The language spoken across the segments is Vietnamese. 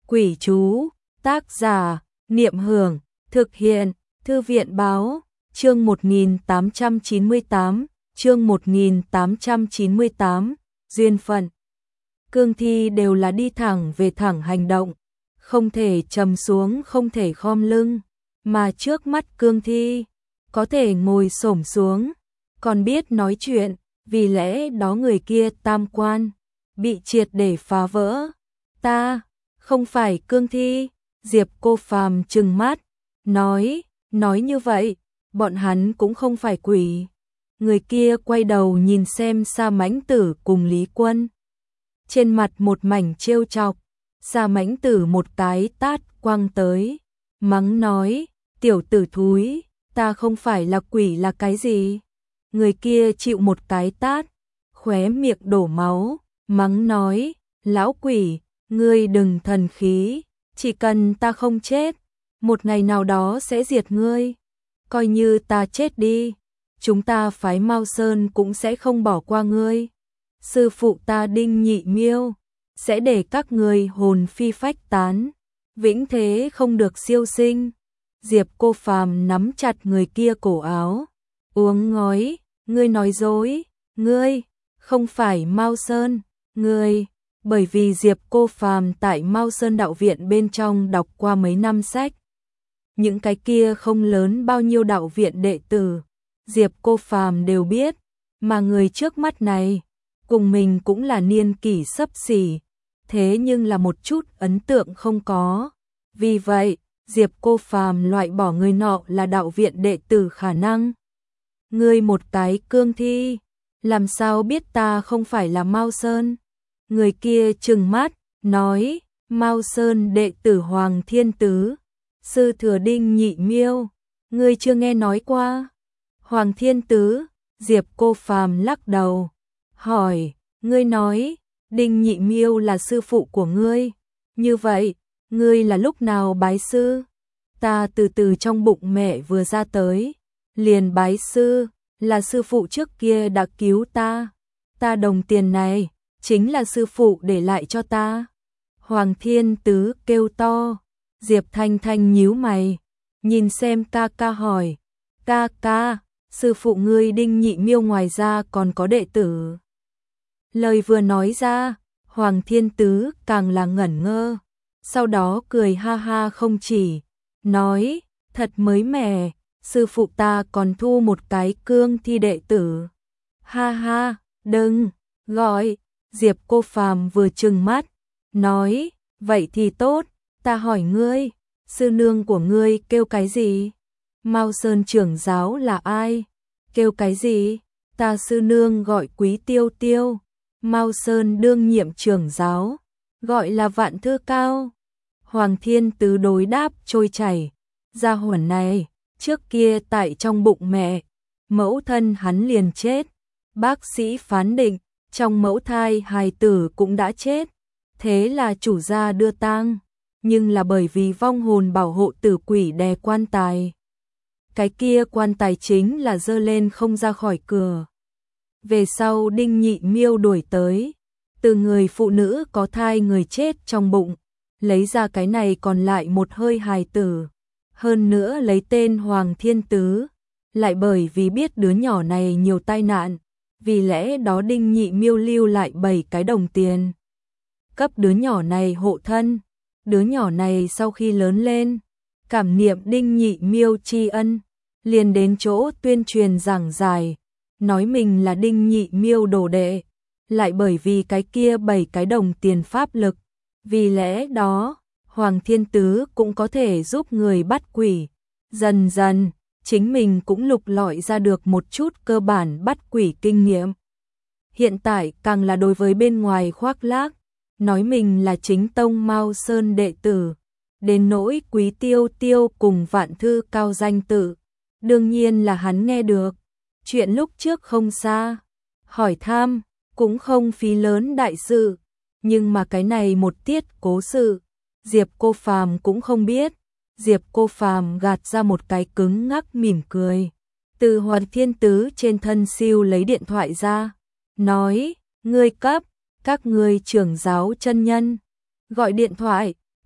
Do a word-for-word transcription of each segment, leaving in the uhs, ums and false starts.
Quỷ chú, tác giả, Niệm Hưởng, thực hiện, Thư viện báo, chương một nghìn tám trăm chín mươi tám, chương một nghìn tám trăm chín mươi tám, duyên phận. Cương thi đều là đi thẳng về thẳng hành động, không thể trầm xuống, không thể khom lưng, mà trước mắt cương thi, có thể ngồi xổm xuống, còn biết nói chuyện, vì lẽ đó người kia tam quan, bị triệt để phá vỡ. Ta, không phải cương thi, Diệp Cô Phàm trừng mắt, nói, nói như vậy, bọn hắn cũng không phải quỷ. Người kia quay đầu nhìn xem Sa Mãnh Tử cùng Lý Quân. Trên mặt một mảnh trêu chọc, Sa Mãnh Tử một cái tát quăng tới, mắng nói, tiểu tử thúi, ta không phải là quỷ là cái gì? Người kia chịu một cái tát, khóe miệng đổ máu, mắng nói, lão quỷ, ngươi đừng thần khí, chỉ cần ta không chết, một ngày nào đó sẽ diệt ngươi. Coi như ta chết đi, chúng ta phái Mao Sơn cũng sẽ không bỏ qua ngươi. Sư phụ ta Đinh Nhị Miêu sẽ để các ngươi hồn phi phách tán, vĩnh thế không được siêu sinh. Diệp Cô Phàm nắm chặt người kia cổ áo, uống ngói, ngươi nói dối, ngươi không phải Mao Sơn, ngươi. Bởi vì Diệp Cô Phàm tại Mao Sơn đạo viện bên trong đọc qua mấy năm sách. Những cái kia không lớn bao nhiêu đạo viện đệ tử, Diệp Cô Phàm đều biết, mà người trước mắt này, cùng mình cũng là niên kỷ xấp xỉ, thế nhưng là một chút ấn tượng không có. Vì vậy, Diệp Cô Phàm loại bỏ người nọ là đạo viện đệ tử khả năng. Ngươi một cái cương thi, làm sao biết ta không phải là Mao Sơn? Người kia trừng mắt, nói, Mao Sơn đệ tử Hoàng Thiên Tứ, sư thừa Đinh Nhị Miêu, ngươi chưa nghe nói qua? Hoàng Thiên Tứ, Diệp Cô Phàm lắc đầu, hỏi, ngươi nói, Đinh Nhị Miêu là sư phụ của ngươi, như vậy, ngươi là lúc nào bái sư? Ta từ từ trong bụng mẹ vừa ra tới, liền bái sư, là sư phụ trước kia đã cứu ta, ta đồng tiền này chính là sư phụ để lại cho ta. Hoàng Thiên Tứ kêu to, Diệp Thanh Thanh nhíu mày, nhìn xem ca ca hỏi, ca ca, sư phụ ngươi Đinh Nhị Miêu ngoài ra còn có đệ tử? Lời vừa nói ra, Hoàng Thiên Tứ càng là ngẩn ngơ, sau đó cười ha ha không chỉ, nói, thật mới mẻ, sư phụ ta còn thu một cái cương thi đệ tử. Ha ha, đừng, gọi. Diệp Cô Phàm vừa trừng mắt, nói, vậy thì tốt, ta hỏi ngươi, sư nương của ngươi kêu cái gì? Mao Sơn trưởng giáo là ai? Kêu cái gì? Ta sư nương gọi Quý Tiêu Tiêu, Mao Sơn đương nhiệm trưởng giáo, gọi là Vạn Thư Cao. Hoàng Thiên Tứ đối đáp trôi chảy, gia hỏa này, trước kia tại trong bụng mẹ, mẫu thân hắn liền chết, bác sĩ phán định, trong mẫu thai hài tử cũng đã chết, thế là chủ gia đưa tang, nhưng là bởi vì vong hồn bảo hộ tử quỷ đè quan tài. Cái kia quan tài chính là dơ lên không ra khỏi cửa. Về sau Đinh Nhị Miêu đuổi tới, từ người phụ nữ có thai người chết trong bụng, lấy ra cái này còn lại một hơi hài tử, hơn nữa lấy tên Hoàng Thiên Tứ, lại bởi vì biết đứa nhỏ này nhiều tai nạn. Vì lẽ đó Đinh Nhị Miêu lưu lại bảy cái đồng tiền, cấp đứa nhỏ này hộ thân. Đứa nhỏ này sau khi lớn lên, cảm niệm Đinh Nhị Miêu tri ân, liền đến chỗ tuyên truyền giảng giải, nói mình là Đinh Nhị Miêu đồ đệ, lại bởi vì cái kia bảy cái đồng tiền pháp lực, vì lẽ đó Hoàng Thiên Tứ cũng có thể giúp người bắt quỷ. Dần dần chính mình cũng lục lọi ra được một chút cơ bản bắt quỷ kinh nghiệm. Hiện tại càng là đối với bên ngoài khoác lác, nói mình là chính tông Mao Sơn đệ tử, đến nỗi Quý Tiêu Tiêu cùng Vạn Thư Cao danh tự, đương nhiên là hắn nghe được. Chuyện lúc trước không xa, hỏi thăm, cũng không phí lớn đại sự, nhưng mà cái này một tiết cố sự, Diệp Cô Phàm cũng không biết. Diệp Cô Phàm gạt ra một cái cứng ngắc mỉm cười, từ Hoàng Thiên Tứ trên thân siêu lấy điện thoại ra, nói, ngươi cấp, các ngươi trưởng giáo chân nhân, gọi điện thoại,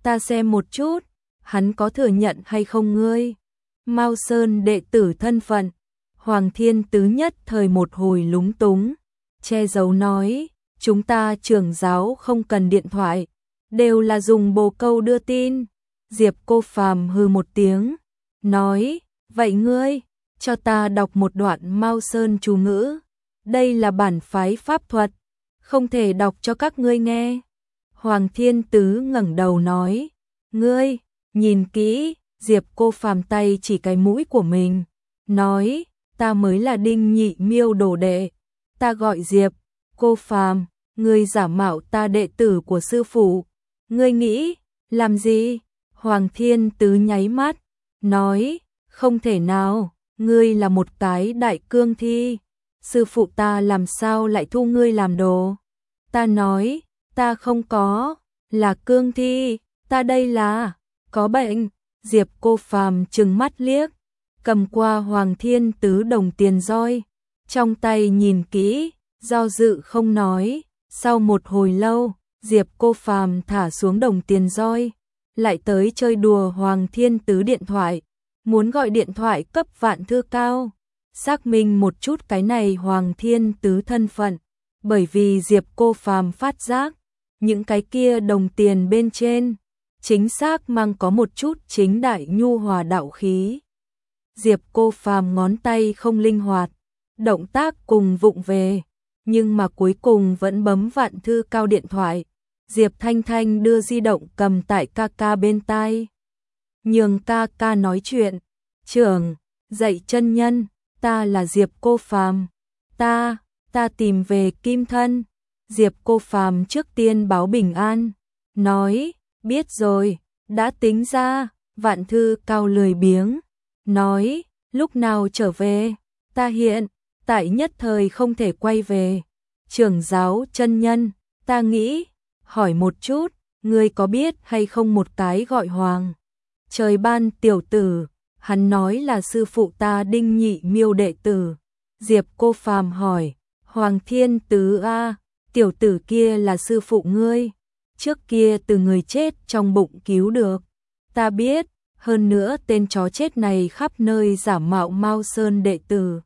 ta xem một chút, hắn có thừa nhận hay không ngươi? Mao Sơn đệ tử thân phận. Hoàng Thiên Tứ nhất thời một hồi lúng túng, che giấu nói, chúng ta trưởng giáo không cần điện thoại, đều là dùng bồ câu đưa tin. Diệp Cô Phàm hừ một tiếng, nói, vậy ngươi, cho ta đọc một đoạn Mao Sơn chú ngữ, đây là bản phái pháp thuật, không thể đọc cho các ngươi nghe. Hoàng Thiên Tứ ngẩng đầu nói, ngươi, nhìn kỹ. Diệp Cô Phàm tay chỉ cái mũi của mình, nói, ta mới là Đinh Nhị Miêu đồ đệ, ta gọi Diệp Cô Phàm, ngươi giả mạo ta đệ tử của sư phụ, ngươi nghĩ, làm gì? Hoàng Thiên Tứ nháy mắt, nói, không thể nào, ngươi là một cái đại cương thi, sư phụ ta làm sao lại thu ngươi làm đồ? Ta nói, ta không có, là cương thi, ta đây là, có bệnh. Diệp Cô Phàm trừng mắt liếc, cầm qua Hoàng Thiên Tứ đồng tiền roi, trong tay nhìn kỹ, do dự không nói. Sau một hồi lâu, Diệp Cô Phàm thả xuống đồng tiền roi, lại tới chơi đùa Hoàng Thiên Tứ điện thoại, muốn gọi điện thoại cấp Vạn Thư Cao, xác minh một chút cái này Hoàng Thiên Tứ thân phận, bởi vì Diệp Cô Phàm phát giác, những cái kia đồng tiền bên trên chính xác mang có một chút chính đại nhu hòa đạo khí. Diệp Cô Phàm ngón tay không linh hoạt, động tác cùng vụng về, nhưng mà cuối cùng vẫn bấm Vạn Thư Cao điện thoại. Diệp Thanh Thanh đưa di động cầm tại ca ca bên tai, nhường ca ca nói chuyện. Trưởng, dạy chân nhân, ta là Diệp Cô Phàm, ta, ta tìm về Kim Thân. Diệp Cô Phàm trước tiên báo bình an, nói, biết rồi, đã tính ra. Vạn Thư Cao lười biếng, nói, lúc nào trở về? Ta hiện tại nhất thời không thể quay về. Trưởng giáo chân nhân, ta nghĩ, hỏi một chút, ngươi có biết hay không một cái gọi Hoàng Trời Ban tiểu tử, hắn nói là sư phụ ta Đinh Nhị Miêu đệ tử. Diệp Cô Phàm hỏi, Hoàng Thiên Tứ a, tiểu tử kia là sư phụ ngươi, trước kia từ người chết trong bụng cứu được. Ta biết, hơn nữa tên chó chết này khắp nơi giả mạo Mao Sơn đệ tử.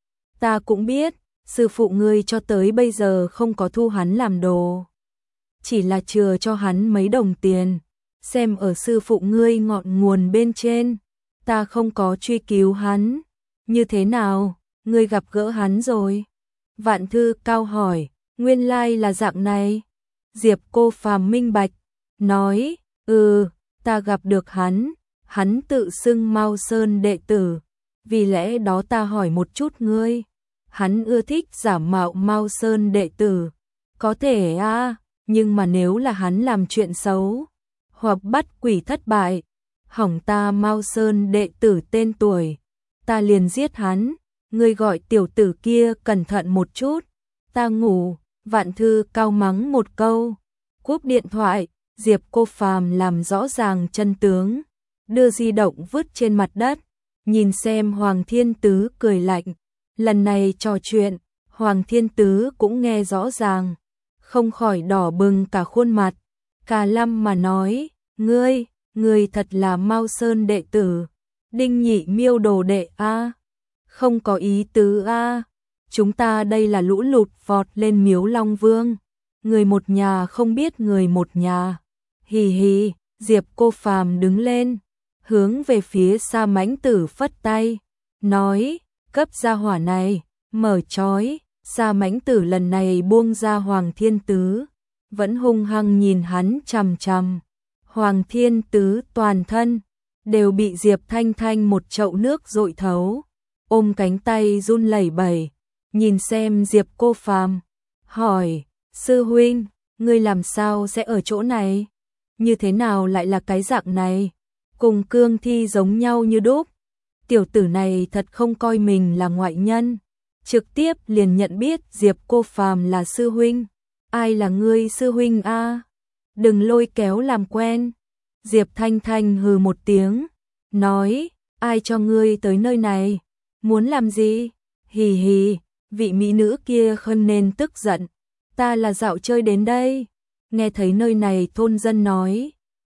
Ta cũng biết, sư phụ ngươi cho tới bây giờ không có thu hắn làm đồ, chỉ là chừa cho hắn mấy đồng tiền, xem ở sư phụ ngươi ngọn nguồn bên trên, ta không có truy cứu hắn. Như thế nào, ngươi gặp gỡ hắn rồi? Vạn Thư Cao hỏi, nguyên lai là dạng này. Diệp Cô Phàm minh bạch, nói, ừ, ta gặp được hắn, hắn tự xưng Mao Sơn đệ tử, vì lẽ đó ta hỏi một chút ngươi, hắn ưa thích giả mạo Mao Sơn đệ tử, có thể a, à, nhưng mà nếu là hắn làm chuyện xấu, hoặc bắt quỷ thất bại, hỏng ta Mao Sơn đệ tử tên tuổi, ta liền giết hắn, ngươi gọi tiểu tử kia cẩn thận một chút, ta ngủ. Vạn Thư Cao mắng một câu, cúp điện thoại. Diệp Cô Phàm làm rõ ràng chân tướng, đưa di động vứt trên mặt đất, nhìn xem Hoàng Thiên Tứ cười lạnh. Lần này trò chuyện, Hoàng Thiên Tứ cũng nghe rõ ràng, không khỏi đỏ bừng cả khuôn mặt, cà lăm mà nói, ngươi, ngươi thật là Mao Sơn đệ tử, Đinh Nhị Miêu đồ đệ a, không có ý tứ a. Chúng ta đây là lũ lụt vọt lên Miếu Long Vương, người một nhà không biết người một nhà. Hì hì. Diệp Cô Phàm đứng lên, hướng về phía Sa Mãnh Tử phất tay, nói, cấp gia hỏa này, mở trói. Sa Mãnh Tử lần này buông ra Hoàng Thiên Tứ, vẫn hung hăng nhìn hắn chằm chằm. Hoàng Thiên Tứ toàn thân đều bị Diệp Thanh Thanh một chậu nước dội thấu, ôm cánh tay run lẩy bẩy, nhìn xem Diệp Cô Phàm, hỏi, sư huynh, ngươi làm sao sẽ ở chỗ này? Như thế nào lại là cái dạng này? Cùng cương thi giống nhau như đúc. Tiểu tử này thật không coi mình là ngoại nhân, trực tiếp liền nhận biết Diệp Cô Phàm là sư huynh. Ai là ngươi sư huynh a? Đừng lôi kéo làm quen. Diệp Thanh Thanh hừ một tiếng, nói, ai cho ngươi tới nơi này? Muốn làm gì? Hì hì. Vị mỹ nữ kia không nên tức giận, ta là dạo chơi đến đây. Nghe thấy nơi này thôn dân nói,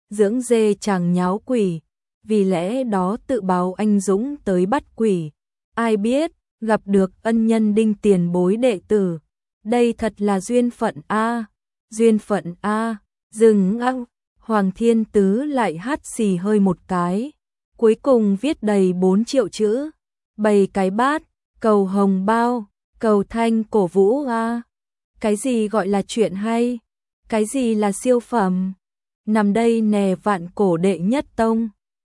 dưỡng dê chàng nháo quỷ, vì lẽ đó tự báo anh dũng tới bắt quỷ. Ai biết, gặp được ân nhân Đinh tiền bối đệ tử. Đây thật là duyên phận a, duyên phận a. Dừng ăng, Hoàng Thiên Tứ lại hắt xì hơi một cái, cuối cùng viết đầy bốn triệu chữ, bày cái bát, cầu hồng bao, cầu thanh cổ vũ a. Cái gì gọi là chuyện hay? Cái gì là siêu phẩm? Nằm đây nè vạn cổ đệ nhất tông.